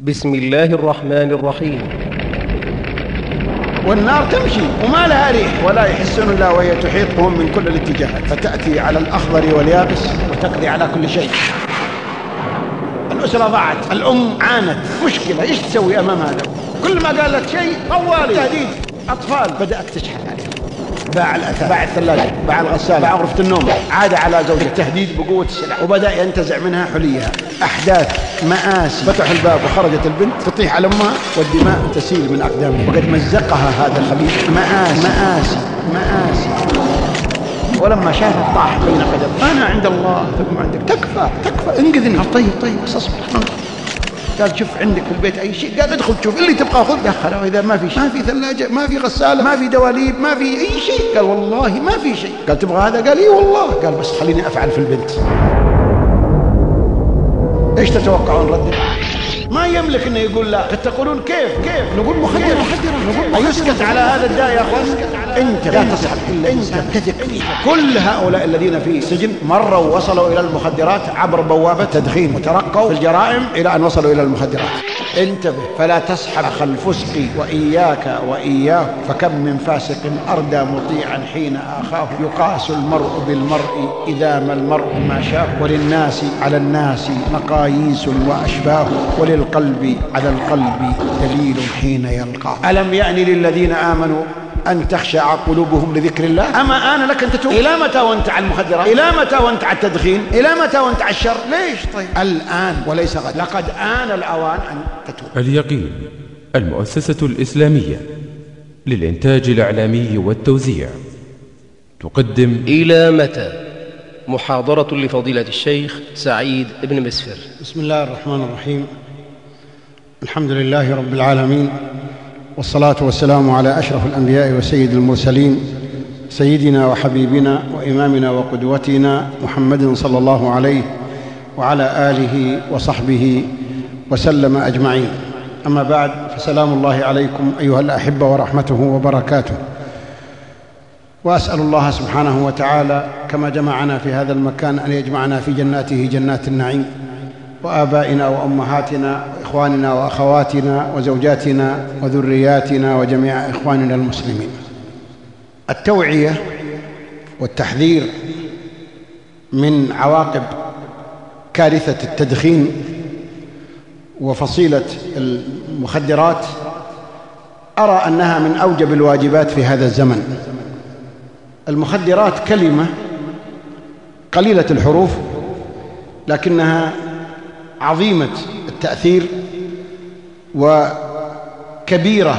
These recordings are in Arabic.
بسم الله الرحمن الرحيم. والنار تمشي وما لها ريح ولا يحسون إلا وهي تحيطهم من كل الاتجاهات، فتأتي على الأخضر واليابس وتقضي على كل شيء. الأسرة ضاعت، الأم عانت، مشكلة، إيش تسوي أمام هذا؟ كل ما قالت شيء طوالي تهديد. أطفال بدأت تشحن عليه، باع الأثاث، باع الثلاجة، باع الغسالة، باع غرفة النوم، عاد على زوجته، تهديد بقوة السلاح، وبدأ ينتزع منها حليها. أحداث، مآسي. فتح الباب وخرجت البنت تطيح على أمها والدماء تسيل من أقدامها، وقد مزقها هذا الخبيث. مآسي مآسي مآسي. ولما شافت طاح بين قدم، أنا عند الله ثم عندك، تكفى انقذني. طيب اصبر. قال شوف عندك في البيت أي شيء؟ قال ادخل شوف اللي تبغاه خذ. دخل وإذا ما في شيء، ما في ثلاجة، ما في غسالة، ما في دواليب، ما في أي شيء. قال والله ما في شيء. قال تبغى هذا؟ قال إي والله. قال بس خليني أفعل في البنت. إيش تتوقعون رد؟ ما يملك إنه يقول لا. تقولون كيف نقول مخدرة. يسكت على هذا الداء يا أخوان. أنت لا تصحب إلا أنت تثق فيه. كل هؤلاء الذين في السجن مروا وصلوا إلى المخدرات عبر بوابة تدخين، وترقوا في الجرائم إلى أن وصلوا إلى المخدرات. انتبه فلا تسحب أخ الفسق، وإياك وإياه، فكم من فاسق أردى مطيعا حين آخاه. يقاس المرء بالمرء إذا ما المرء ما شاء، وللناس على الناس مقاييس وأشباه، وللقلب على القلب دليل حين يلقاه. ألم يأن للذين آمنوا أن تخشع قلوبهم لذكر الله؟ أما آن لك أن تتوب. إلى متى وأنت على المخدرات؟ إلى متى وأنت على التدخين؟ إلى متى وأنت على الشر؟ ليش طيب؟ الآن وليس غد. لقد آن الأوان أن تتوب. اليقين، المؤسسة الإسلامية للإنتاج الإعلامي والتوزيع، تقدم إلى متى؟ محاضرة لفضيلة الشيخ سعيد بن مسفر. بسم الله الرحمن الرحيم. الحمد لله رب العالمين، والصلاة والسلام على أشرف الأنبياء وسيد المرسلين، سيدنا وحبيبنا وإمامنا وقدوتنا محمد صلى الله عليه وعلى آله وصحبه وسلم أجمعين. أما بعد، فسلام الله عليكم أيها الأحبة ورحمته وبركاته. وأسأل الله سبحانه وتعالى كما جمعنا في هذا المكان أن يجمعنا في جناته جنات النعيم، وآبائنا وأمهاتنا وإخواننا وأخواتنا وزوجاتنا وذرياتنا وجميع إخواننا المسلمين. التوعية والتحذير من عواقب كارثة التدخين وفصيلة المخدرات أرى أنها من أوجب الواجبات في هذا الزمن. المخدرات كلمة قليلة الحروف لكنها عظيمة التأثير وكبيرة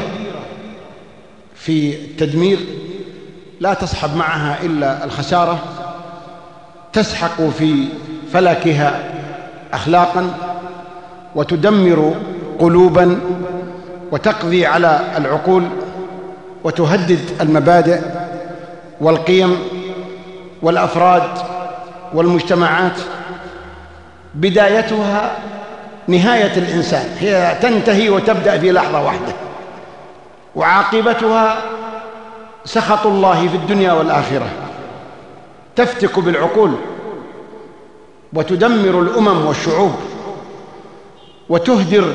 في التدمير، لا تصحب معها إلا الخسارة، تسحق في فلكها أخلاقا، وتدمر قلوبا، وتقضي على العقول، وتهدد المبادئ والقيم والأفراد والمجتمعات. بدايتها نهاية الإنسان، هي تنتهي وتبدأ في لحظة واحدة، وعاقبتها سخط الله في الدنيا والآخرة. تفتك بالعقول وتدمر الأمم والشعوب، وتهدر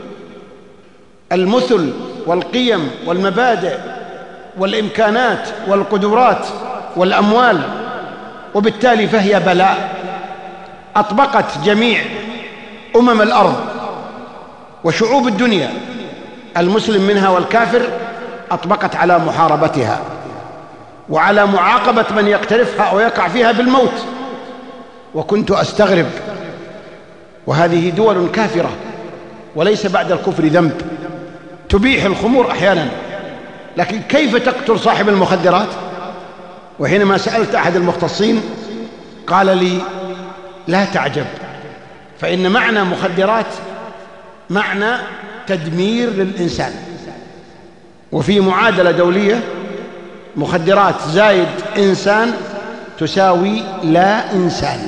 المثل والقيم والمبادئ والإمكانات والقدرات والأموال، وبالتالي فهي بلاء أطبقت جميع أمم الأرض وشعوب الدنيا، المسلم منها والكافر، أطبقت على محاربتها وعلى معاقبة من يقترفها أو يقع فيها بالموت. وكنت أستغرب، وهذه دول كافرة وليس بعد الكفر ذنب، تبيح الخمور أحيانا، لكن كيف تقتل صاحب المخدرات؟ وحينما سألت أحد المختصين قال لي لا تعجب، فإن معنى مخدرات معنى تدمير للإنسان. وفي معادلة دولية، مخدرات زائد إنسان تساوي لا إنسان.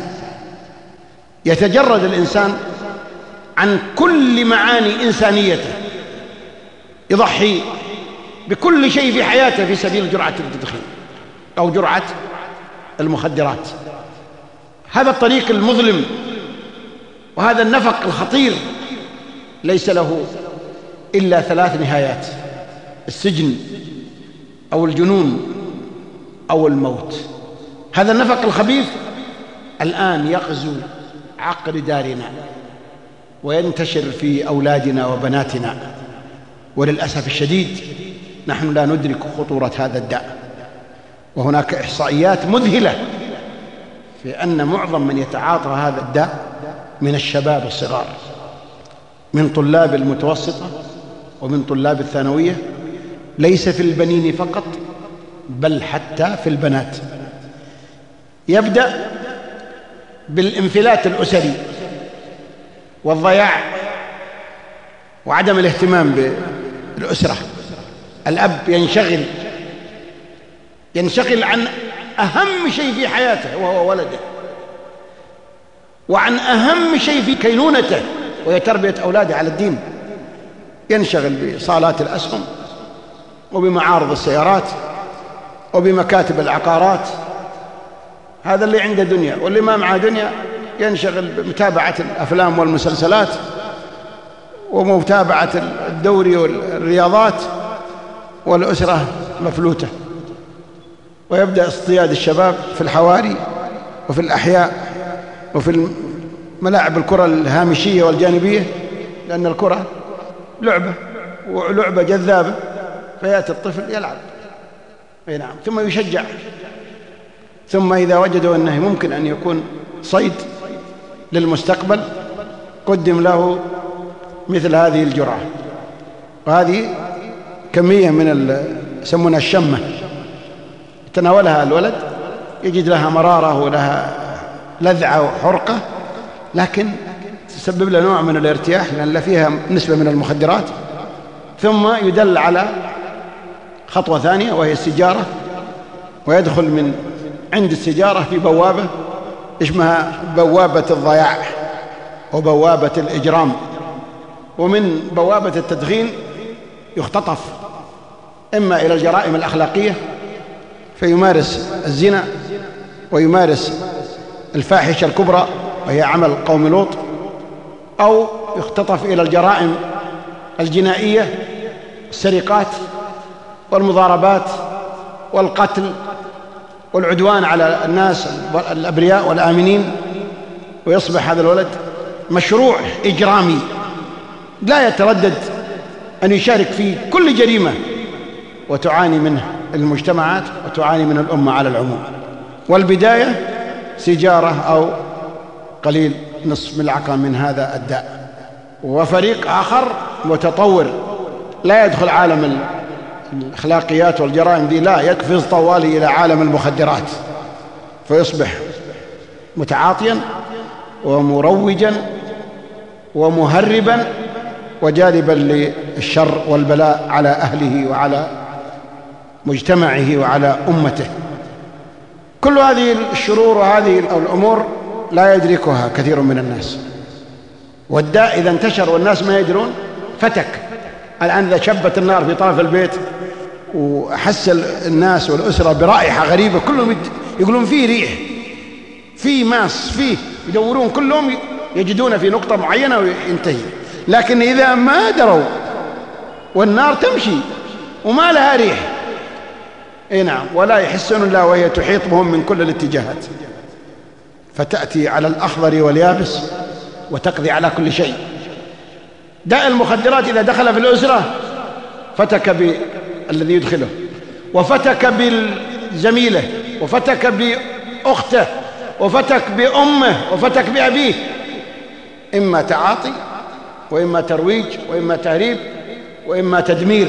يتجرد الإنسان عن كل معاني إنسانيته، يضحي بكل شيء في حياته في سبيل جرعة التدخين أو جرعة المخدرات. هذا الطريق المظلم وهذا النفق الخطير ليس له إلا 3 نهايات: السجن أو الجنون أو الموت. هذا النفق الخبيث الآن يغزو عقر دارنا وينتشر في أولادنا وبناتنا، وللأسف الشديد نحن لا ندرك خطورة هذا الداء. وهناك إحصائيات مذهلة في أن معظم من يتعاطى هذا الداء من الشباب الصغار، من طلاب المتوسطة ومن طلاب الثانوية، ليس في البنين فقط بل حتى في البنات. يبدأ بالانفلات الأسري والضياع وعدم الاهتمام بالأسرة. الأب ينشغل عن أهم شيء في حياته وهو ولده، وعن أهم شيء في كينونته وهي تربية أولاده على الدين. ينشغل بصالات الأسهم وبمعارض السيارات وبمكاتب العقارات. هذا اللي عنده دنيا، واللي ما معه دنيا ينشغل بمتابعة الأفلام والمسلسلات ومتابعة الدوري والرياضات، والأسرة مفلوتة. ويبدأ اصطياد الشباب في الحواري وفي الأحياء وفي ملاعب الكرة الهامشية والجانبية، لأن الكرة لعبة جذابة، فيأتي الطفل يلعب. نعم. ثم يشجع، ثم إذا وجدوا أنه ممكن أن يكون صيد للمستقبل قدم له مثل هذه الجرعة. وهذه كمية من يسمونها الشمة، يتناولها الولد يجد لها مرارة ولها لذعة وحرقة، لكن تسبب له نوع من الارتياح لأن فيها نسبة من المخدرات. ثم يدل على خطوة ثانية وهي السيجارة، ويدخل من عند السيجارة في بوابة اسمها بوابة الضياع وبوابة الإجرام. ومن بوابة التدخين يختطف إما إلى الجرائم الأخلاقية فيمارس الزنا ويمارس الفاحشة الكبرى وهي عمل قوم لوط، أو يختطف إلى الجرائم الجنائية، السرقات والمضاربات والقتل والعدوان على الناس الأبرياء والآمنين. ويصبح هذا الولد مشروع إجرامي لا يتردد أن يشارك في كل جريمة، وتعاني منه المجتمعات وتعاني من الأمة على العموم. والبداية سيجارة أو قليل نصف ملعقة من هذا الداء. وفريق آخر متطور لا يدخل عالم الأخلاقيات والجرائم دي، لا، يقفز طوالي إلى عالم المخدرات، فيصبح متعاطيا ومروجا ومهربا وجالبا للشر والبلاء على أهله وعلى مجتمعه وعلى أمته. كل هذه الشرور وهذه الأمور لا يدركها كثير من الناس، والداء إذا انتشر والناس ما يدرون فتك. الآن إذا شبت النار في طرف البيت وحس الناس والأسرة برائحة غريبة، كلهم يقولون فيه ريح، فيه ماس، فيه، يدورون كلهم يجدون في نقطة معينة وينتهي. لكن إذا ما دروا والنار تمشي وما لها ريح، نعم، ولا يحسون إلا وهي تحيط بهم من كل الاتجاهات، فتأتي على الأخضر واليابس وتقضي على كل شيء. داء المخدرات إذا دخل في الأسرة فتك بالذي يدخله، وفتك بالزميلة، وفتك بأخته، وفتك بأمه، وفتك بأبيه. إما تعاطي وإما ترويج وإما تهريب وإما تدمير.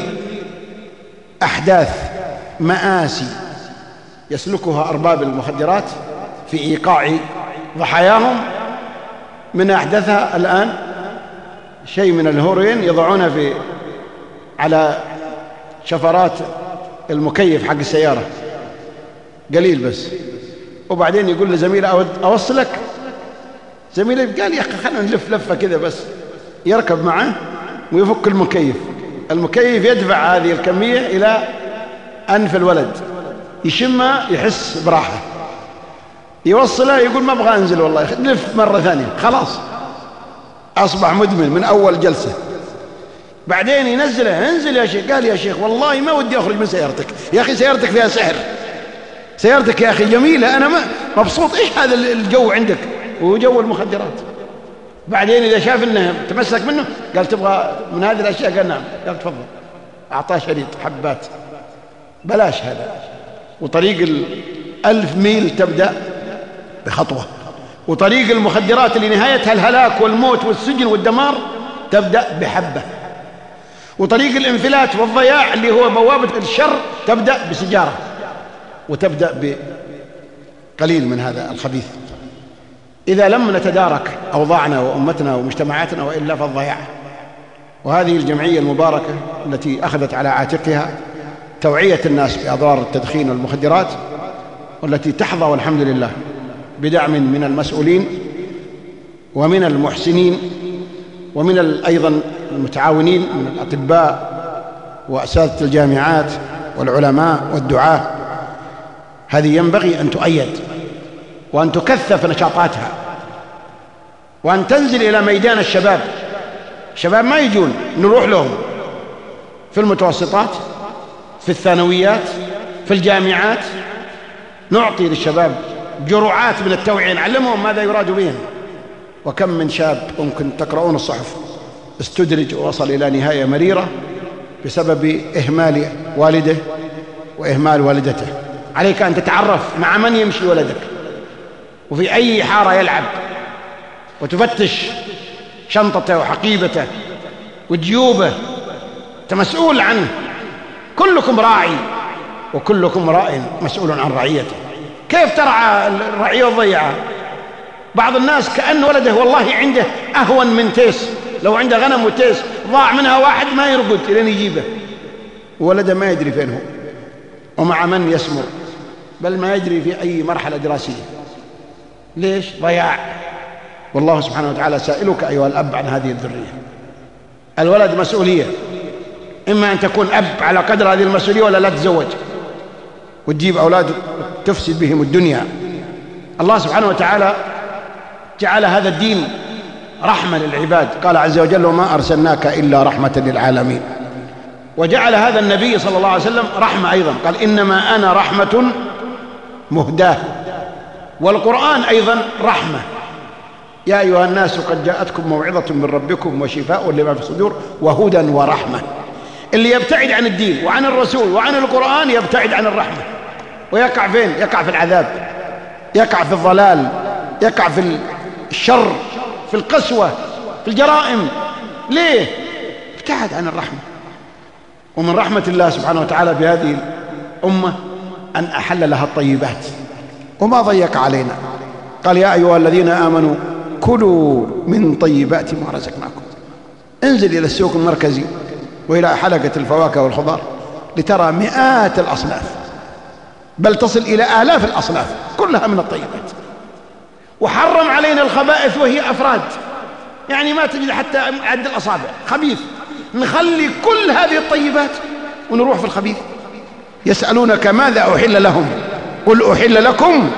أحداث مآسي يسلكها أرباب المخدرات في إيقاع ضحاياهم. من أحدثها الآن شيء من الهيروين يضعونه على شفرات المكيف حق السيارة قليل بس، وبعدين يقول لزميله أوصلك، زميله قال يا أخي خلنا نلف لفة كذا بس، يركب معه ويفك المكيف يدفع هذه الكمية إلى أنف الولد، يشمها يحس براحة، يوصله يقول ما أبغى أنزل والله، لف مرة ثانية، خلاص أصبح مدمن من أول جلسة. بعدين ينزله: انزل يا شيخ. قال: يا شيخ والله ما ودي أخرج من سيارتك. يا أخي سيارتك فيها سحر، سيارتك يا أخي جميلة، أنا ما مبسوط. إيش هذا الجو عندك؟ وجو المخدرات. بعدين إذا شاف إنه تمسك منه قال: تبغى من هذه الأشياء؟ قال: نعم. قال: تفضل. أعطاه شريط حبات. بلاش هذا. وطريق 1000 ميل تبدأ بخطوة، وطريق المخدرات اللي نهايتها الهلاك والموت والسجن والدمار تبدأ بحبة، وطريق الانفلات والضياع اللي هو بوابة الشر تبدأ بسجارة، وتبدأ بقليل من هذا الخبيث. إذا لم نتدارك أوضاعنا وأمتنا ومجتمعاتنا وإلا فالضياع. وهذه الجمعية المباركة التي أخذت على عاتقها توعية الناس بأضرار التدخين والمخدرات، والتي تحظى والحمد لله بدعم من المسؤولين ومن المحسنين ومن أيضا المتعاونين من الأطباء وأساتذة الجامعات والعلماء والدعاة. هذه ينبغي أن تؤيد وأن تكثف نشاطاتها وأن تنزل إلى ميدان الشباب. الشباب ما يجون، نروح لهم في المتوسطات، في الثانويات، في الجامعات، نعطي للشباب جرعات من التوعية، نعلمهم ماذا يراد بهم. وكم من شاب ممكن تقرؤون الصحف استدرج ووصل إلى نهاية مريرة بسبب إهمال والده وإهمال والدته. عليك أن تتعرف مع من يمشي ولدك وفي أي حارة يلعب، وتفتش شنطته وحقيبته وجيوبه. أنت مسؤول عنه. كلكم راعي وكلكم راء مسؤول عن رعيته. كيف ترعى الرعية الضيعة؟ بعض الناس كأن ولده والله عنده أهون من تيس. لو عنده غنم وتيس ضاع منها واحد ما يرقد لين يجيبه، ولده ما يدري فين هو ومع من يسمر، بل ما يدري في أي مرحلة دراسية. ليش؟ ضياع. والله سبحانه وتعالى سائلك أيها الأب عن هذه الذرية. الولد مسؤولية، إما أن تكون أب على قدر هذه المسؤولية ولا لا تتزوج وتجيب أولاد تفسد بهم الدنيا. الله سبحانه وتعالى جعل هذا الدين رحمة للعباد. قال عز وجل: وما أرسلناك إلا رحمة للعالمين. وجعل هذا النبي صلى الله عليه وسلم رحمة أيضا. قال: إنما أنا رحمة مهداة. والقرآن أيضا رحمة. يا أيها الناس قد جاءتكم موعظة من ربكم وشفاء لما في الصدور وهدى ورحمة. اللي يبتعد عن الدين وعن الرسول وعن القرآن يبتعد عن الرحمة، ويقع فين؟ يقع في العذاب، يقع في الضلال، يقع في الشر، في القسوة، في الجرائم. ليه؟ ابتعد عن الرحمة. ومن رحمة الله سبحانه وتعالى بهذه الأمة أن أحل لها الطيبات وما ضيق علينا. قال: يا أيها الذين آمنوا كلوا من طيبات ما رزقناكم. انزل إلى السوق المركزي وإلى حلقة الفواكه والخضار لترى مئات الأصناف، بل تصل إلى آلاف الأصناف كلها من الطيبات. وحرم علينا الخبائث وهي أفراد، يعني ما تجد حتى عد الأصابع خبيث. نخلي كل هذه الطيبات ونروح في الخبيث. يسألونك ماذا أحل لهم قل أحل لكم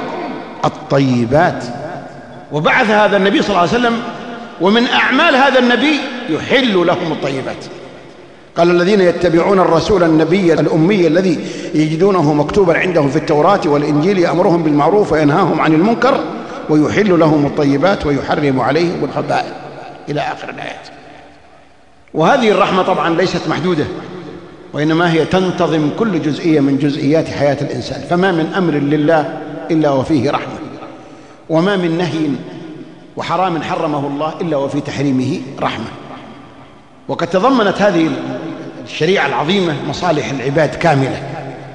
الطيبات. وبعث هذا النبي صلى الله عليه وسلم، ومن أعمال هذا النبي يحل لهم الطيبات. قال: الذين يتبعون الرسول النبي الأمي الذي يجدونه مكتوبا عندهم في التوراة والإنجيل يأمرهم بالمعروف وينهاهم عن المنكر ويحل لهم الطيبات ويحرم عليهم الخبائث، إلى آخر الآيات. وهذه الرحمة طبعا ليست محدودة، وإنما هي تنتظم كل جزئية من جزئيات حياة الإنسان. فما من أمر لله إلا وفيه رحمة، وما من نهي وحرام حرمه الله إلا وفي تحريمه رحمة. وقد تضمنت هذه الشريعة العظيمة مصالح العباد كاملة،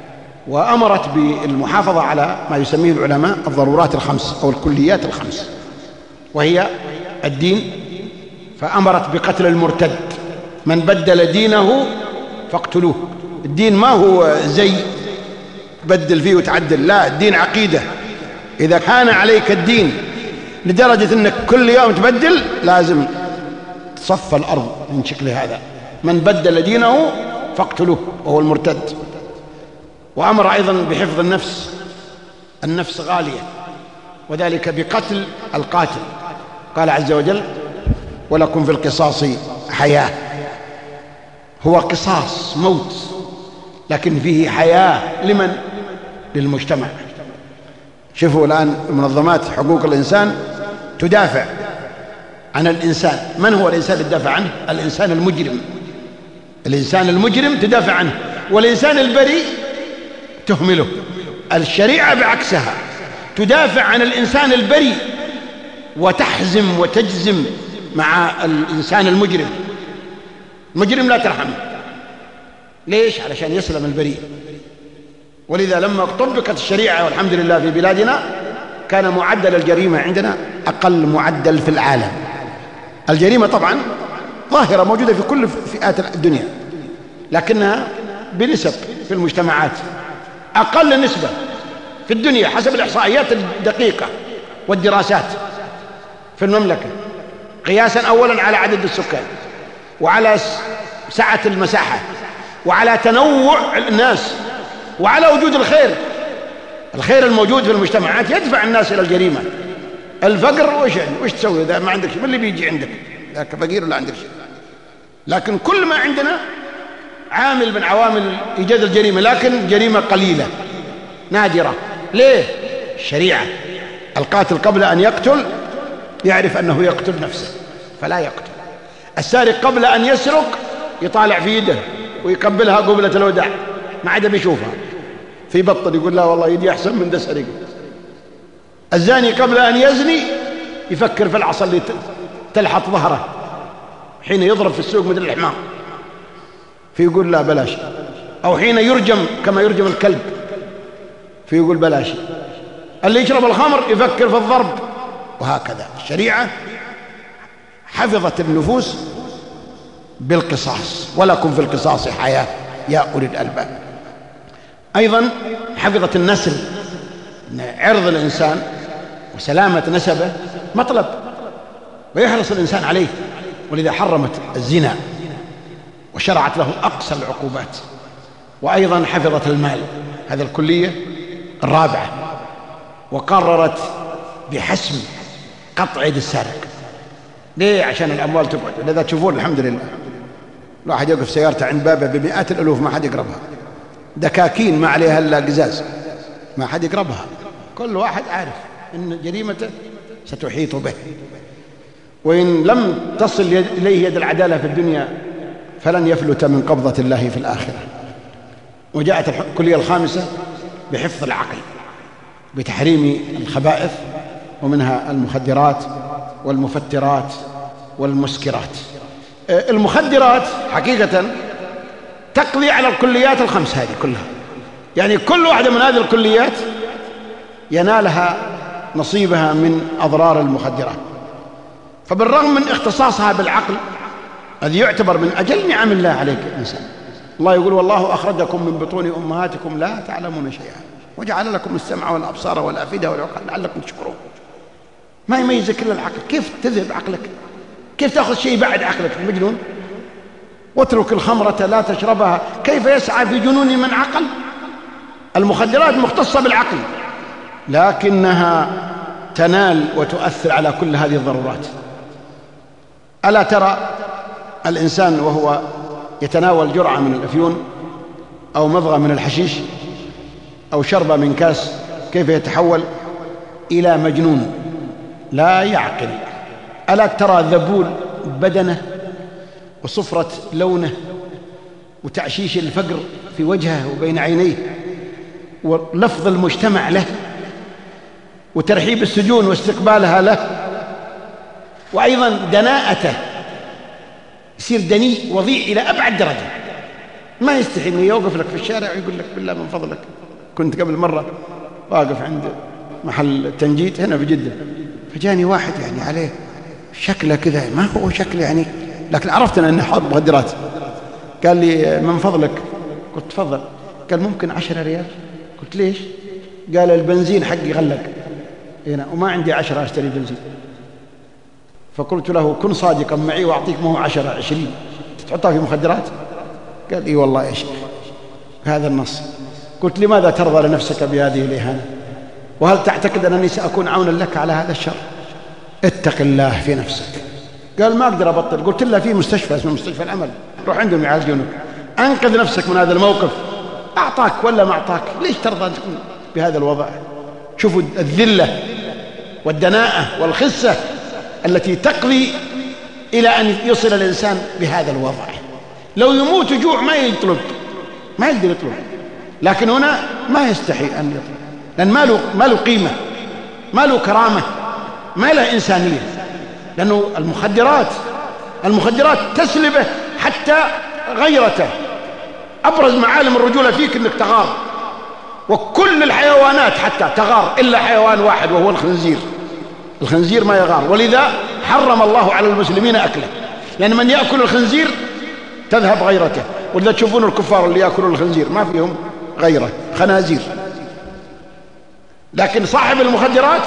وأمرت بالمحافظة على ما يسميه العلماء الضرورات الخمس أو الكليات الخمس، وهي الدين. فأمرت بقتل المرتد، من بدل دينه فاقتلوه. الدين ما هو زي تبدل فيه وتعدل، لا، الدين عقيدة. إذا كان عليك الدين لدرجة أنك كل يوم تبدل، لازم تصفى الأرض من شكل هذا. من بدل دينه فاقتلوه وهو المرتد. وأمر أيضا بحفظ النفس، النفس غالية، وذلك بقتل القاتل. قال عز وجل: ولكم في القصاص حياة. هو قصاص موت، لكن فيه حياة لمن؟ للمجتمع. شوفوا الآن منظمات حقوق الإنسان تدافع عن الإنسان. من هو الإنسان اللي تدافع عنه؟ الإنسان المجرم. الإنسان المجرم تدافع عنه، والإنسان البريء تهمله. الشريعة بعكسها تدافع عن الإنسان البريء وتحزم وتجزم مع الإنسان المجرم. المجرم لا ترحمه. ليش؟ علشان يسلم البريء. ولذا لما طبقت الشريعة والحمد لله في بلادنا كان معدل الجريمة عندنا أقل معدل في العالم. الجريمة طبعا ظاهرة موجودة في كل فئات الدنيا، لكنها بنسب في المجتمعات. أقل نسبة في الدنيا حسب الإحصائيات الدقيقة والدراسات في المملكة، قياسا أولا على عدد السكان، وعلى سعة المساحة، وعلى تنوع الناس، وعلى وجود الخير. الخير الموجود في المجتمعات يدفع الناس إلى الجريمة. الفقر وش تسوي إذا ما عندك شيء؟ من اللي بيجي عندك؟ ذاك فقير ولا عندك شيء؟ لكن كل ما عندنا عامل من عوامل إيجاد الجريمة، لكن جريمة قليلة نادرة. ليه؟ الشريعة. القاتل قبل أن يقتل يعرف أنه يقتل نفسه فلا يقتل. السارق قبل أن يسرق يطالع في يده ويقبلها قبلة الوداع، ما عاد بيشوفها، في بطل يقول لا والله يدي أحسن من ده سرق. الزاني قبل أن يزني يفكر في العصا اللي تلحط ظهره حين يضرب في السوق مثل الحمار، فيقول لا بلاش. أو حين يرجم كما يرجم الكلب فيقول بلاش. اللي يشرب الخمر يفكر في الضرب، وهكذا. الشريعة حفظت النفوس بالقصاص، ولكم في القصاص حياة يا أولي الألباب. أيضا حفظت النسل، عرض الإنسان وسلامة نسبه مطلب ويحرص الإنسان عليه، ولذا حرمت الزنا وشرعت له أقصى العقوبات. وأيضا حفظت المال، هذا الكلية الرابعة، وقررت بحسم قطع يد السارق. ليه؟ عشان الأموال تقعد. لذا تشوفون الحمد لله الواحد يوقف سيارته عند بابه بمئات الألوف ما حد يقربها، دكاكين ما عليها إلا قزاز ما حد يقربها. كل واحد عارف أن جريمته ستحيط به، وإن لم تصل إليه يد العدالة في الدنيا فلن يفلت من قبضة الله في الآخرة. وجاءت الكلية الخامسة بحفظ العقل، بتحريم الخبائث، ومنها المخدرات والمفترات والمسكرات. المخدرات حقيقة تقضي على الكليات الخمس هذه كلها، يعني كل واحدة من هذه الكليات ينالها نصيبها من أضرار المخدرات. فبالرغم من اختصاصها بالعقل الذي يعتبر من أجل نعم الله عليك الإنسان، الله يقول والله أخرجكم من بطون أمهاتكم لا تعلمون شيئا وجعل لكم السمع والأبصار والأفئدة والعقل لعلكم تشكرون. ما يميزك إلا العقل. كيف تذهب عقلك؟ كيف تأخذ شيء بعد عقلك؟ مجنون. واترك الخمرة لا تشربها، كيف يسعى في جنون من عقل؟ المخدرات مختصة بالعقل، لكنها تنال وتؤثر على كل هذه الضرورات. ألا ترى الإنسان وهو يتناول جرعة من الأفيون أو مضغة من الحشيش أو شربة من كاس كيف يتحول إلى مجنون لا يعقل؟ ألا ترى ذبول بدنه وصفرة لونه وتعشيش الفقر في وجهه وبين عينيه ولفظ المجتمع له وترحيب السجون واستقبالها له، وأيضا دناءته، يصير دنيء وضيع إلى أبعد درجة. ما يستحي أنه يوقف لك في الشارع ويقول لك بالله من فضلك. كنت قبل مرة واقف عند محل تنجيد هنا في جدة، فجاني واحد يعني عليه شكله كذا، ما هو شكله يعني، لكن عرفت أنه حاط مخدرات. قال لي من فضلك؟ قلت تفضل. قال ممكن 10 ريال؟ قلت ليش؟ قال البنزين حقي غلق هنا وما عندي 10 أشتري بنزين. فقلت له كن صادقا معي وأعطيك ما هو 10 20 تحطها في مخدرات؟ قال إي والله يا شيخ هذا النص. قلت لماذا ترضى لنفسك بهذه الإهانة؟ وهل تعتقد أنني سأكون عونا لك على هذا الشر؟ اتق الله في نفسك قال ما أقدر أبطل. قلت له في مستشفى اسمه مستشفى الأمل، روح عندهم يعالجونك، أنقذ نفسك من هذا الموقف. أعطاك ولا ما أعطاك، ليش ترضى أن تكون بهذا الوضع؟ شوفوا الذلة والدناءة والخسة التي تقضي إلى أن يصل الإنسان بهذا الوضع. لو يموت جوع ما يطلب، ما يقدر يطلب، لكن هنا ما يستحي أن يطلب، لأن ما له قيمة، ما له كرامة، ما له إنسانية. لأنه المخدرات تسلبه حتى غيرته. أبرز معالم الرجولة فيك أنك تغار، وكل الحيوانات حتى تغار إلا حيوان واحد وهو الخنزير. الخنزير ما يغار، ولذا حرم الله على المسلمين أكله، لأن من يأكل الخنزير تذهب غيرته. ولذا تشوفون الكفار اللي يأكلون الخنزير ما فيهم غيره، خنازير. لكن صاحب المخدرات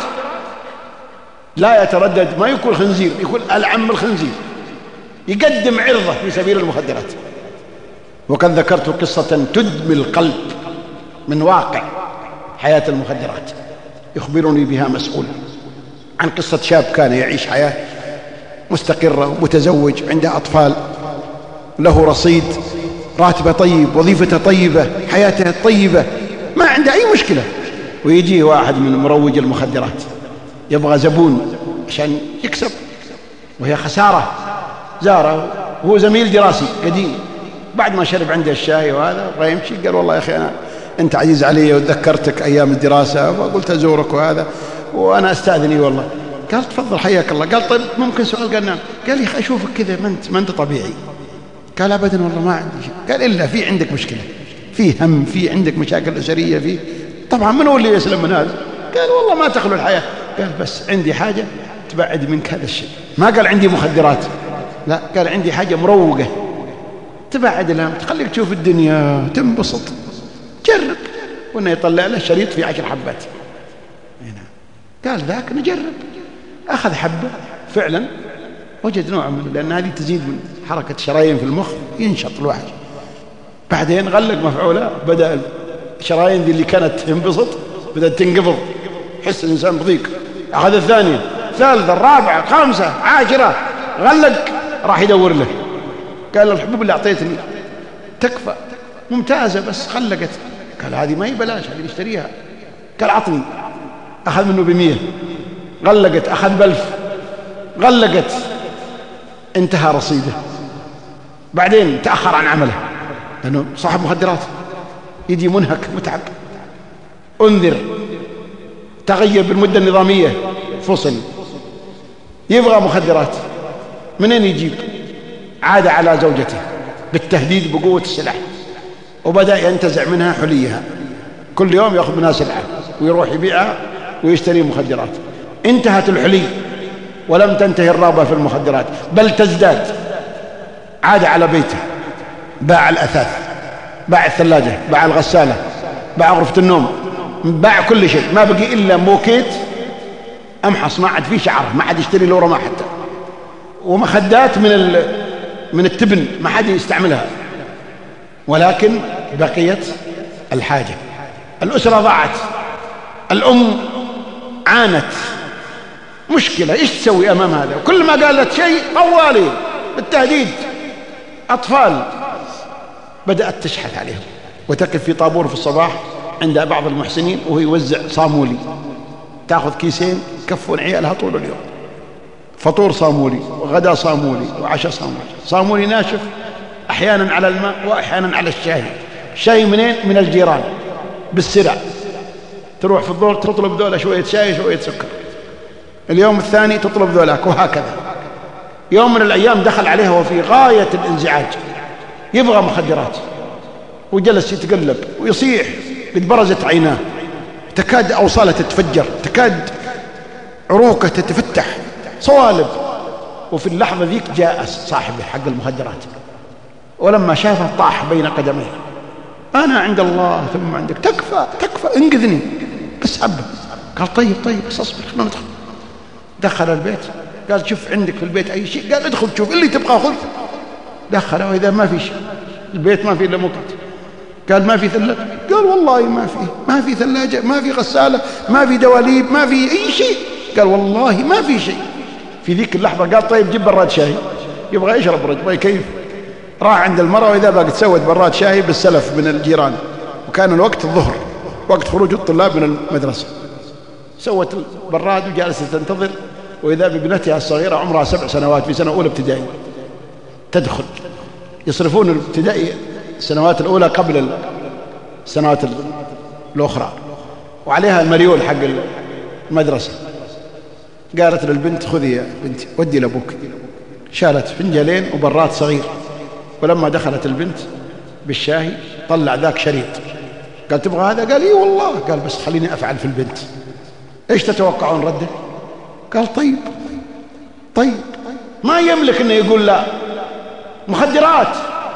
لا يتردد، ما يأكل خنزير، يقول العم الخنزير، يقدم عرضه في سبيل المخدرات. وقد ذكرت قصة تدمي القلب من واقع حياة المخدرات، يخبرني بها مسؤول، عن قصة شاب كان يعيش حياة مستقرة ومتزوج، عنده أطفال، له رصيد، راتبه طيب، وظيفته طيبة، حياته طيبة، ما عنده أي مشكلة. ويجي واحد من مروج المخدرات يبغى زبون عشان يكسب، وهي خسارة. زاره وهو زميل دراسي قديم، بعد ما شرب عنده الشاي وهذا بغى يمشي، قال والله يا أخي أنت عزيز علي وتذكرتك أيام الدراسة فقلت أزورك وهذا، وأنا أستأذني والله. قال تفضل حياك الله. قال طيب ممكن سؤال؟ قال نعم. قال يا أخي أشوفك كذا ما أنت طبيعي. قال أبدا والله ما عندي شيء. قال إلا في عندك مشكلة، في هم، في عندك مشاكل أسرية، في طبعا من هو اللي يسلم من هذا؟ قال والله ما تخلو الحياة. قال بس عندي حاجة تبعد منك هذا الشيء. ما قال عندي مخدرات، لا، قال عندي حاجة مروقة تبعد لها، تخليك تشوف الدنيا تنبسط، جرب. وإنه يطلع له شريط في 10 حبات. قال ذاك نجرب. أخذ حبة فعلا وجد نوع من، لأن هذه تزيد من حركة الشرايين في المخ، ينشط الواحد. بعدين غلق مفعولة، بدأ الشرايين ذي اللي كانت تنبسط بدأت تنقبض، حس الإنسان بضيق. أخذ الثانية، ثالثة، الرابعة، خامسة، 10، غلق، راح يدور له. قال الحبوب اللي أعطيتني تكفى ممتازة بس خلقت. قال هذه ما هي بلاش، هذه نشتريها. قال عطني. أخذ منه ب100، غلقت، أخذ ب1000، غلقت، انتهى رصيده. بعدين تأخر عن عمله لأنه صاحب مخدرات، يجي منهك متعب، انذر، تغير بالمدة النظامية، فصل، يبغى مخدرات، منين يجيب؟ عاد على زوجته بالتهديد بقوة السلاح، وبدأ ينتزع منها حليها، كل يوم يأخذ منها سلعة ويروح يبيعها ويشتري مخدرات. انتهت الحلي ولم تنتهي الرغبة في المخدرات، بل تزداد. عاد على بيته، باع الأثاث، باع الثلاجة، باع الغسالة، باع غرفة النوم، باع كل شيء، ما بقي إلا موكيت أمحص، ما عاد فيه شعر، ما عاد يشتري له رمى حتى، ومخدات من التبن ما حد يستعملها. ولكن بقيت الحاجة. الأسرة ضاعت، الأم عانت، مشكلة، إيش تسوي أمام هذا؟ كل ما قالت شيء طوالي بالتهديد. أطفال بدأت تشحث عليهم، وتقف في طابور في الصباح عند بعض المحسنين وهو يوزع صامولي، تأخذ كيسين يكفون عيالها طول اليوم، فطور صامولي، وغدا صامولي، وعشاء صامولي، صامولي ناشف أحيانا على الماء وأحيانا على الشاي. شاي منين؟ من الجيران بالسرع، تروح في الظهر تطلب ذولا شوية شاي شوية سكر، اليوم الثاني تطلب ذولاك، وهكذا. يوم من الأيام دخل عليها وفي غاية الانزعاج، يبغى مخدرات، وجلس يتقلب ويصيح، قد برزت عيناه، تكاد أوصاله تتفجر، تكاد عروقه تتفتح، صوالب. وفي اللحظة ذيك جاء صاحبه حق المخدرات، ولما شافه طاح بين قدميه، أنا عند الله ثم عندك، تكفى انقذني بس حبه. قال طيب بس اصبر، خلنا ندخل. دخل البيت، قال شوف عندك في البيت أي شيء؟ قال ادخل شوف اللي تبغاه خذ. دخل، وإذا ما في شيء، البيت ما في إلا موقت. قال ما في ثلاجة؟ قال والله ما في ثلاجة، ما في غسالة، ما في دواليب، ما في أي شيء. قال والله ما في شيء. في ذيك اللحظة قال طيب جيب براد شاي، يبغى يشرب رجل كيف. راح عند المرأة وإذا بقت تسوت براد شاي بالسلف من الجيران، وكان الوقت الظهر وقت خروج الطلاب من المدرسة. سوت البراد وجالسة تنتظر، وإذا بابنتها الصغيرة عمرها 7 سنوات في سنة أولى ابتدائي تدخل. يصرفون الابتدائي السنوات الأولى قبل السنوات الأخرى، وعليها المريول حق المدرسة. قالت للبنت خذي يا بنتي ودي لأبوك. شالت فنجالين وبراد صغير، ولما دخلت البنت بالشاهي طلع ذاك شريط. قال تبغى هذا؟ قال إيه والله. قال بس خليني أفعل في البنت. إيش تتوقعون رده؟ قال طيب ما يملك إنه يقول لا، مخدرات.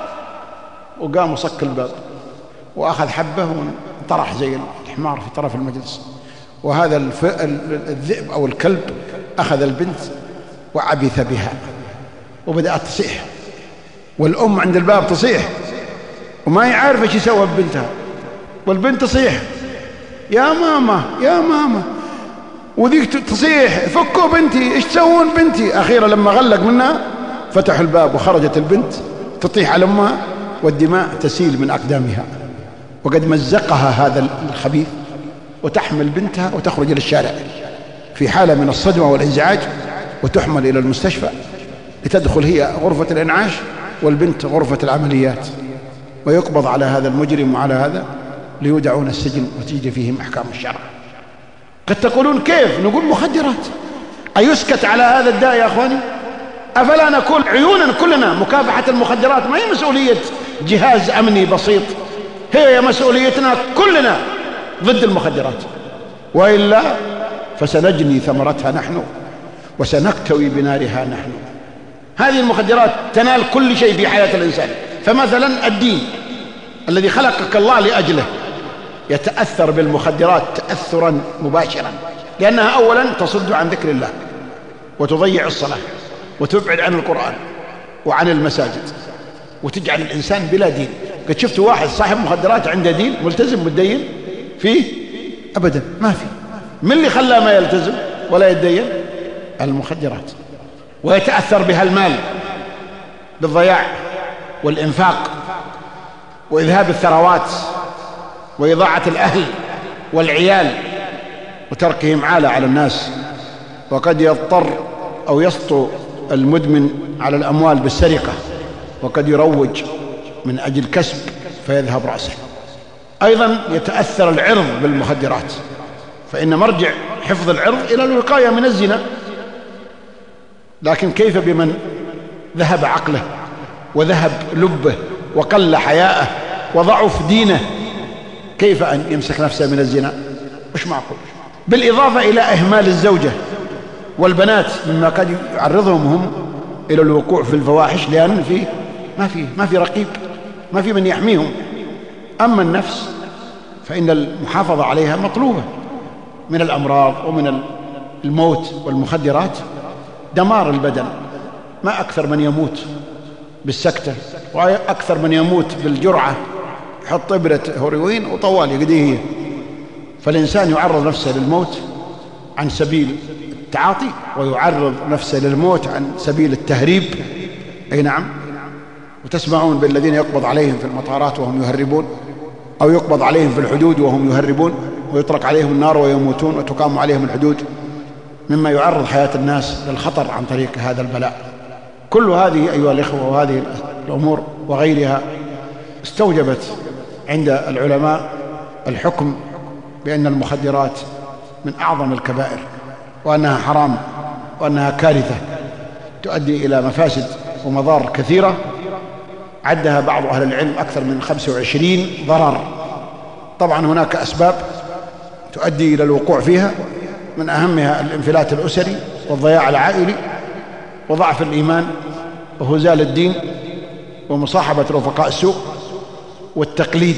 وقام وصك الباب وأخذ حبة وانطرح زي الحمار في طرف المجلس. وهذا الذئب أو الكلب أخذ البنت وعبث بها، وبدأت تصيح، والأم عند الباب تصيح وما يعرف ايش يسوي ببنتها، والبنت تصيح يا ماما يا ماما، وذيك تصيح فكوا بنتي، ايش تسوون بنتي. أخيرا لما غلق منها فتح الباب وخرجت البنت تطيح على أمها والدماء تسيل من أقدامها، وقد مزقها هذا الخبيث، وتحمل بنتها وتخرج إلى الشارع في حالة من الصدمة والإنزعاج، وتحمل إلى المستشفى لتدخل هي غرفة الإنعاش والبنت غرفة العمليات، ويقبض على هذا المجرم وعلى هذا ليودعون السجن وتجري فيهم أحكام الشرع. قد تقولون كيف؟ نقول مخدرات. أيسكت على هذا الداء يا أخواني؟ أفلا نكون عيونا كلنا؟ مكافحة المخدرات ما هي مسؤولية جهاز أمني بسيط، هي مسؤوليتنا كلنا ضد المخدرات، وإلا فسنجني ثمرتها نحن وسنكتوي بنارها نحن. هذه المخدرات تنال كل شيء في حياة الإنسان. فمثلا الدين الذي خلقك الله لأجله يتأثر بالمخدرات تأثرا مباشرا، لأنها أولا تصد عن ذكر الله وتضيع الصلاة وتبعد عن القرآن وعن المساجد وتجعل الإنسان بلا دين. قد شفت واحد صاحب مخدرات عنده دين ملتزم متدين فيه؟ أبدا ما في. من اللي خلاه ما يلتزم ولا يتدين؟ المخدرات. ويتأثر بها المال بالضياع والإنفاق وإذهاب الثروات وإضاعة الأهل والعيال وتركهم عالة على الناس. وقد يضطر أو يسطو المدمن على الأموال بالسرقة، وقد يروج من أجل كسب فيذهب رأسه. أيضا يتأثر العرض بالمخدرات، فإن مرجع حفظ العرض إلى الوقاية من الزنا. لكن كيف بمن ذهب عقله وذهب لبه وقل حياءه وضعف دينه؟ كيف أن يمسك نفسه من الزنا؟ مش معقول. بالإضافة إلى إهمال الزوجة والبنات مما قد يعرضهم هم إلى الوقوع في الفواحش، لأن ما في رقيب، ما في من يحميهم. أما النفس فإن المحافظة عليها مطلوبة من الأمراض ومن الموت. والمخدرات دمار البدن. ما أكثر من يموت بالسكتة، وأكثر من يموت بالجرعة، يحط إبرة هيروين وطوال يقضيه هي. فالإنسان يعرض نفسه للموت عن سبيل التعاطي، ويعرض نفسه للموت عن سبيل التهريب. أي نعم. وتسمعون بالذين يقبض عليهم في المطارات وهم يهربون، أو يقبض عليهم في الحدود وهم يهربون، ويطلق عليهم النار ويموتون وتقام عليهم الحدود، مما يعرض حياة الناس للخطر عن طريق هذا البلاء. كل هذه أيها الإخوة وهذه الأمور وغيرها استوجبت عند العلماء الحكم بأن المخدرات من أعظم الكبائر، وأنها حرام، وأنها كارثة تؤدي إلى مفاسد ومضار كثيرة عدها بعض أهل العلم أكثر من 25 ضرر. طبعا هناك أسباب تؤدي إلى الوقوع فيها، من أهمها الانفلات الأسري والضياع العائلي وضعف الإيمان وهزال الدين ومصاحبة رفقاء السوء والتقليد.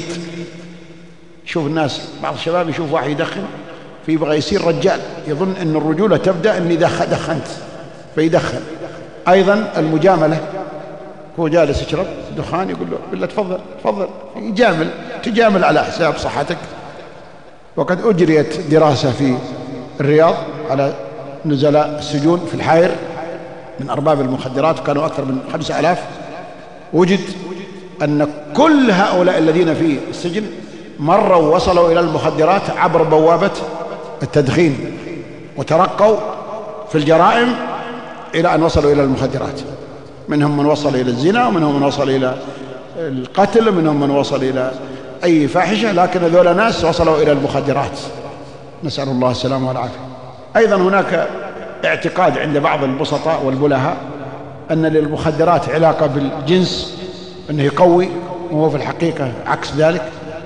شوف الناس، بعض الشباب يشوف واحد يدخن فيبغى يصير رجال، يظن أن الرجولة تبدأ أني دخنت فيدخن. أيضا المجاملة، هو جالس يشرب دخان يقول له تفضل تفضل، تجامل على حساب صحتك. وقد أجريت دراسة في الرياض على نزلاء السجون في الحائر من أرباب المخدرات، وكانوا أكثر من 5000، وجد أن كل هؤلاء الذين في السجن مروا وصلوا إلى المخدرات عبر بوابة التدخين، وترقوا في الجرائم إلى أن وصلوا إلى المخدرات. منهم من وصل إلى الزنا، ومنهم من وصل إلى القتل، ومنهم من وصل إلى أي فاحشة، لكن ذولا ناس وصلوا إلى المخدرات، نسأل الله السلامة والعافية. أيضا هناك اعتقاد عند بعض البسطاء والبلهاء أن للمخدرات علاقة بالجنس، أنه يقوي، وهو في الحقيقة عكس ذلك.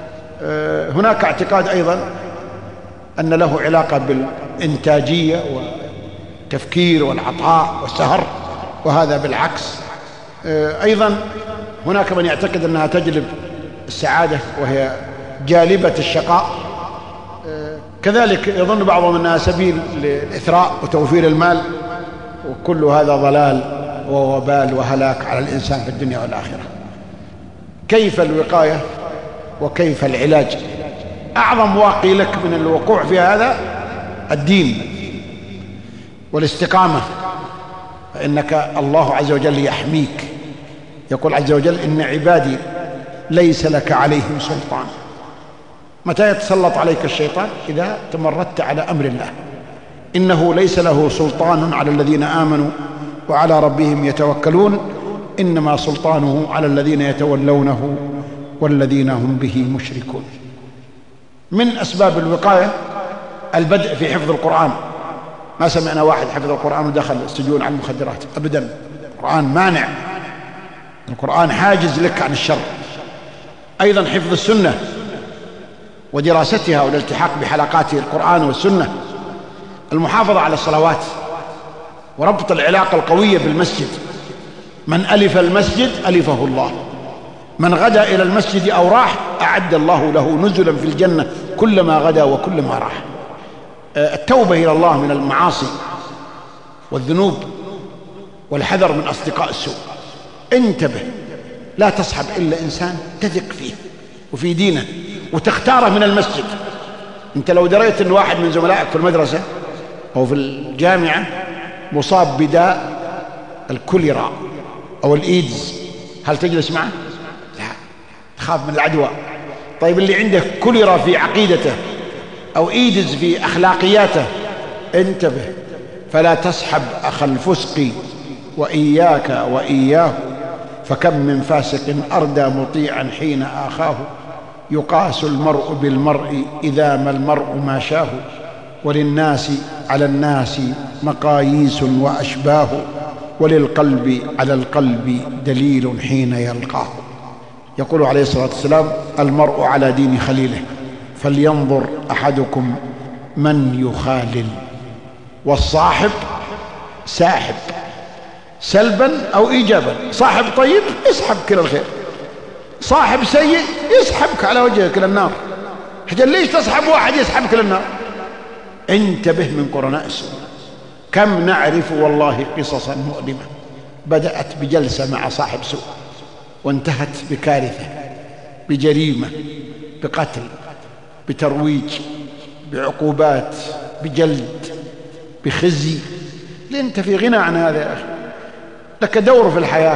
هناك اعتقاد أيضا أن له علاقة بالإنتاجية والتفكير والعطاء والسهر، وهذا بالعكس. أيضا هناك من يعتقد أنها تجلب السعادة وهي جالبة الشقاء. كذلك يظن بعضهم أنها سبيل للإثراء وتوفير المال، وكل هذا ضلال ووبال وهلاك على الإنسان في الدنيا والآخرة. كيف الوقاية وكيف العلاج؟ أعظم واقي لك من الوقوع في هذا الدين والاستقامة، فإنك الله عز وجل يحميك. يقول عز وجل: إن عبادي ليس لك عليهم سلطان. متى يتسلط عليك الشيطان؟ إذا تمردت على أمر الله. إنه ليس له سلطان على الذين آمنوا وعلى ربهم يتوكلون، إنما سلطانه على الذين يتولونه والذين هم به مشركون. من أسباب الوقاية البدء في حفظ القرآن. ما سمعنا واحد حفظ القرآن ودخل السجون عن المخدرات أبدا. القرآن مانع، القرآن حاجز لك عن الشر. أيضا حفظ السنة ودراستها والالتحاق بحلقات القرآن والسنة. المحافظة على الصلوات وربط العلاقة القوية بالمسجد. من ألف المسجد ألفه الله. من غدا إلى المسجد أو راح أعد الله له نزلا في الجنة كلما غدا وكلما راح. التوبة إلى الله من المعاصي والذنوب والحذر من أصدقاء السوء. انتبه، لا تصحب إلا إنسان تثق فيه وفي دينه وتختاره من المسجد. انت لو دريت ان واحد من زملائك في المدرسة او في الجامعة مصاب بداء الكوليرا او الايدز، هل تجلس معه؟ لا، تخاف من العدوى. طيب اللي عنده كوليرا في عقيدته او ايدز في اخلاقياته، انتبه، فلا تصحب اخ الفسق واياك واياه، فكم من فاسق اردى مطيعا حين اخاه. يقاس المرء بالمرء إذا ما المرء ما شاه، وللناس على الناس مقاييس وأشباه، وللقلب على القلب دليل حين يلقاه. يقول عليه الصلاة والسلام: المرء على دين خليله، فلينظر أحدكم من يخالل. والصاحب ساحب سلبا أو إيجابا. صاحب طيب يسحبك إلى الخير، صاحب سيء يسحبك على وجهك إلى النار. حجل ليش تصحب واحد يسحبك للنار؟ انتبه من قرناء السوء. كم نعرف والله قصصا مؤلمة بدأت بجلسة مع صاحب سوء وانتهت بكارثة، بجريمة، بقتل، بترويج، بعقوبات، بجلد، بخزي. انت في غنى عن هذا يا أخي. لك دور في الحياة،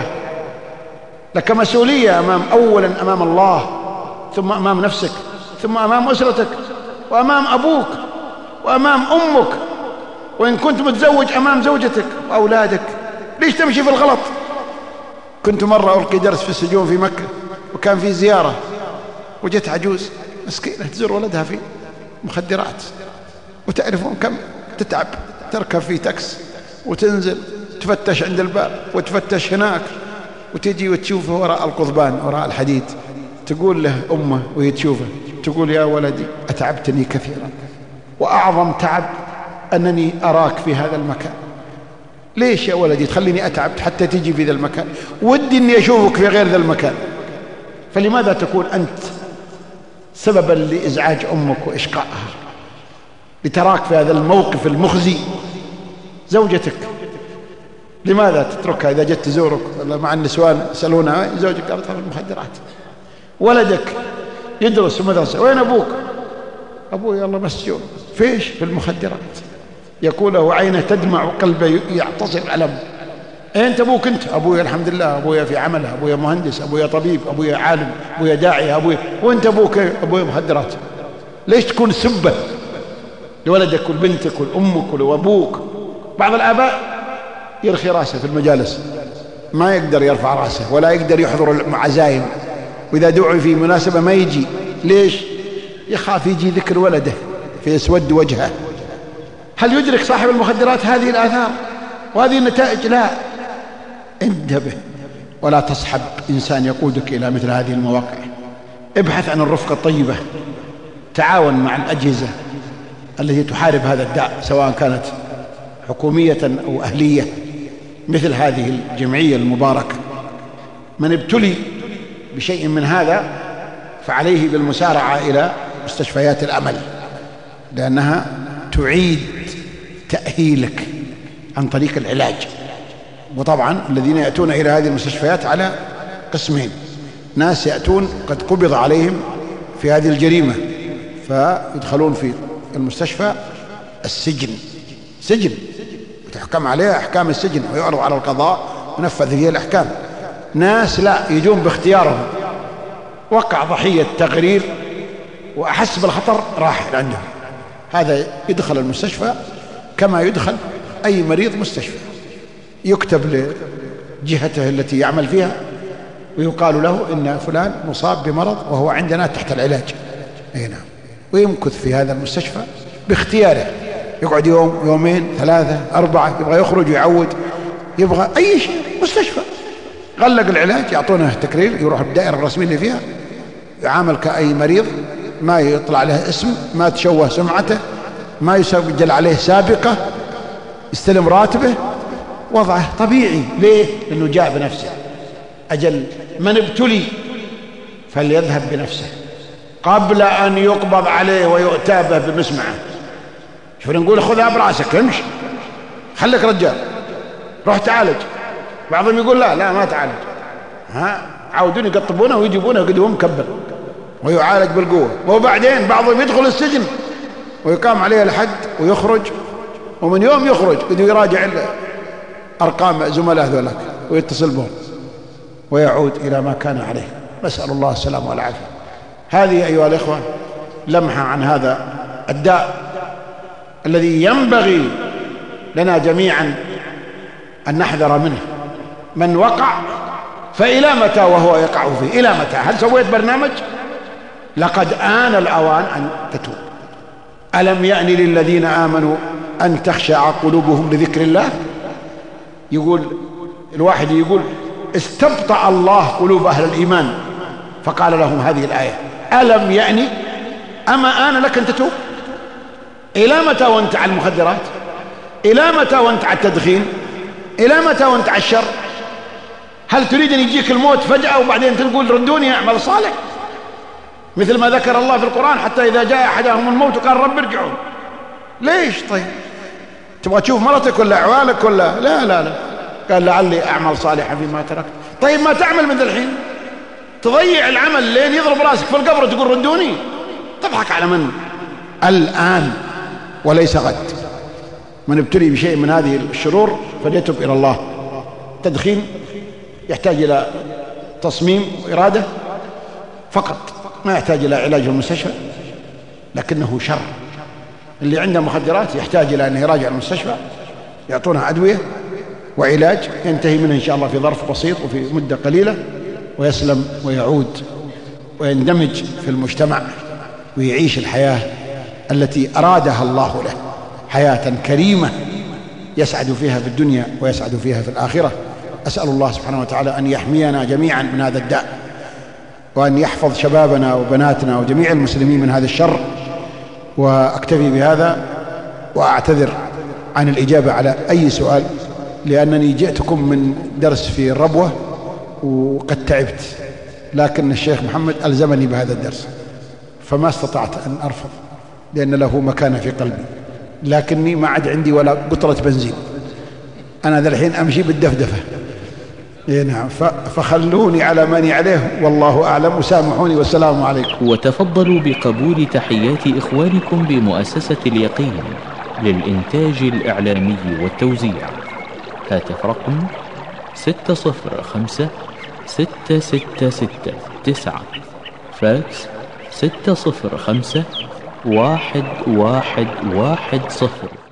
لك مسؤولية أولا أمام الله، ثم أمام نفسك، ثم أمام أسرتك، وأمام أبوك، وأمام أمك، وإن كنت متزوج أمام زوجتك وأولادك. ليش تمشي في الغلط؟ كنت مرة ألقي درس في السجون في مكة، وكان في زيارة، وجت عجوز مسكينة تزور ولدها في مخدرات، وتعرفون كم تتعب، تركب في تاكس وتنزل تفتش عند الباب وتفتش هناك، وتجي وتشوفه وراء القضبان وراء الحديد. تقول له أمه وهي تشوفه، تقول: يا ولدي أتعبتني كثيرا، وأعظم تعب أنني أراك في هذا المكان. ليش يا ولدي تخليني أتعب حتى تجي في ذا المكان؟ ودي أني أشوفك في غير ذا المكان. فلماذا تكون أنت سببا لإزعاج أمك وإشقائها لتراك في هذا الموقف المخزي؟ زوجتك لماذا تتركها إذا جت تزورك ولا مع النسوان يسألونها: زوجك؟ قالت: في المخدرات. ولدك يدرس في مدرسة، وين أبوك؟ أبوي الله مسجون. فيش؟ في المخدرات. يقول له: عينه تدمع وقلبه يعتصر ألم. أنت أبوك أنت، أبويا الحمد لله، أبويا في عمله، أبويا مهندس، أبويا طبيب، أبويا عالم، أبويا داعية، أبويا، وأنت أبوك أبويا مخدرات. ليش تكون سبة لولدك ولبنتك ولأمك ولأبوك؟ بعض الآباء يرخي راسه في المجالس، ما يقدر يرفع راسه ولا يقدر يحضر العزايم، وإذا دعوا في مناسبة ما يجي. ليش؟ يخاف يجي ذكر ولده فيسود وجهه. هل يدرك صاحب المخدرات هذه الآثار وهذه النتائج؟ لا. انتبه ولا تصحب إنسان يقودك إلى مثل هذه المواقع. ابحث عن الرفقة الطيبة، تعاون مع الأجهزة التي تحارب هذا الداء سواء كانت حكومية أو أهلية، مثل هذه الجمعية المباركة. من ابتلي بشيء من هذا فعليه بالمسارعة إلى مستشفيات الأمل، لأنها تعيد تأهيلك عن طريق العلاج. وطبعا الذين يأتون إلى هذه المستشفيات على قسمين: ناس يأتون قد قبض عليهم في هذه الجريمة فيدخلون في المستشفى السجن، سجن وتحكم عليه أحكام السجن ويعرض على القضاء ونفذ فيه الأحكام. ناس لا، يجون باختيارهم، وقع ضحية تغرير وأحس بالخطر راح عندهم، هذا يدخل المستشفى كما يدخل أي مريض مستشفى، يكتب لجهته التي يعمل فيها ويقال له إن فلان مصاب بمرض وهو عندنا تحت العلاج. نعم. ويمكث في هذا المستشفى باختياره، يقعد يوم، يومين، 3، 4، يبغى يخرج ويعود، يبغى أي شيء، مستشفى. غلق العلاج، يعطونه تكرير، يروح الدائرة الرسمية اللي فيها، يعامل كأي مريض، ما يطلع له اسم، ما تشوه سمعته، ما يسجل عليه سابقة، يستلم راتبه، وضعه طبيعي. ليه؟ لأنه جاء بنفسه. أجل من ابتلي فليذهب بنفسه قبل أن يقبض عليه ويؤتى به بمسمعه. شوف نقول خذها براسك، امشي، خليك رجال، روح تعالج. بعضهم يقول لا ما تعالج، عاودون يقطبونه ويجيبونه قدوم مكبل ويعالج بالقوة. وبعدين بعضهم يدخل السجن ويقام عليه الحد ويخرج، ومن يوم يخرج قد يراجع أرقام زملاء ذولاك ويتصل بهم ويعود إلى ما كان عليه. نسأل الله السلامة والعافية. هذه أيها الإخوة لمحة عن هذا الداء الذي ينبغي لنا جميعا أن نحذر منه. من وقع فإلى متى وهو يقع فيه؟ إلى متى؟ هل سويت برنامج؟ لقد آن الأوان أن تتوب. ألم يأن للذين آمنوا أن تخشع قلوبهم لذكر الله؟ يقول الواحد، يقول استبطأ الله قلوب أهل الإيمان فقال لهم هذه الآية: ألم يأن، أما آن لك أن تتوب؟ إلى متى وأنت على المخدرات؟ إلى متى وأنت على التدخين؟ إلى متى وأنت على الشر؟ هل تريد أن يجيك الموت فجأة وبعدين تقول ردوني أعمل صالح؟ مثل ما ذكر الله في القرآن: حتى إذا جاء أحدهم الموت قال رب ارجعون. ليش؟ طيب تبغى تشوف مرتك ولا عوالك ولا لا قال لعلي أعمل صالحا فيما تركت. طيب ما تعمل من الحين؟ تضيع العمل لين يضرب راسك في القبر تقول ردوني؟ تضحك على من؟ الآن وليس غد. من ابتلي بشيء من هذه الشرور فليتب إلى الله. التدخين يحتاج إلى تصميم وإرادة فقط، ما يحتاج إلى علاج في المستشفى، لكنه شر. اللي عنده مخدرات يحتاج إلى أن يراجع المستشفى، يعطونه أدوية وعلاج ينتهي منه إن شاء الله في ظرف بسيط وفي مدة قليلة، ويسلم ويعود ويندمج في المجتمع ويعيش الحياة التي أرادها الله له، حياة كريمة يسعد فيها في الدنيا ويسعد فيها في الآخرة. أسأل الله سبحانه وتعالى أن يحمينا جميعا من هذا الداء، وأن يحفظ شبابنا وبناتنا وجميع المسلمين من هذا الشر. وأكتفي بهذا وأعتذر عن الإجابة على أي سؤال، لأنني جئتكم من درس في الربوة وقد تعبت، لكن الشيخ محمد ألزمني بهذا الدرس فما استطعت أن أرفض، لأن له مكانة في قلبي، لكني ما عاد عندي ولا قطرة بنزين. أنا ذا الحين أمشي بالدفدفة. نعم، فخلوني على ماني عليه، والله أعلم، وسامحوني، والسلام عليكم. وتفضلوا بقبول تحيات إخوانكم بمؤسسة اليقين للإنتاج الإعلامي والتوزيع. هاتف رقم 605 6669. فاكس 605 1110.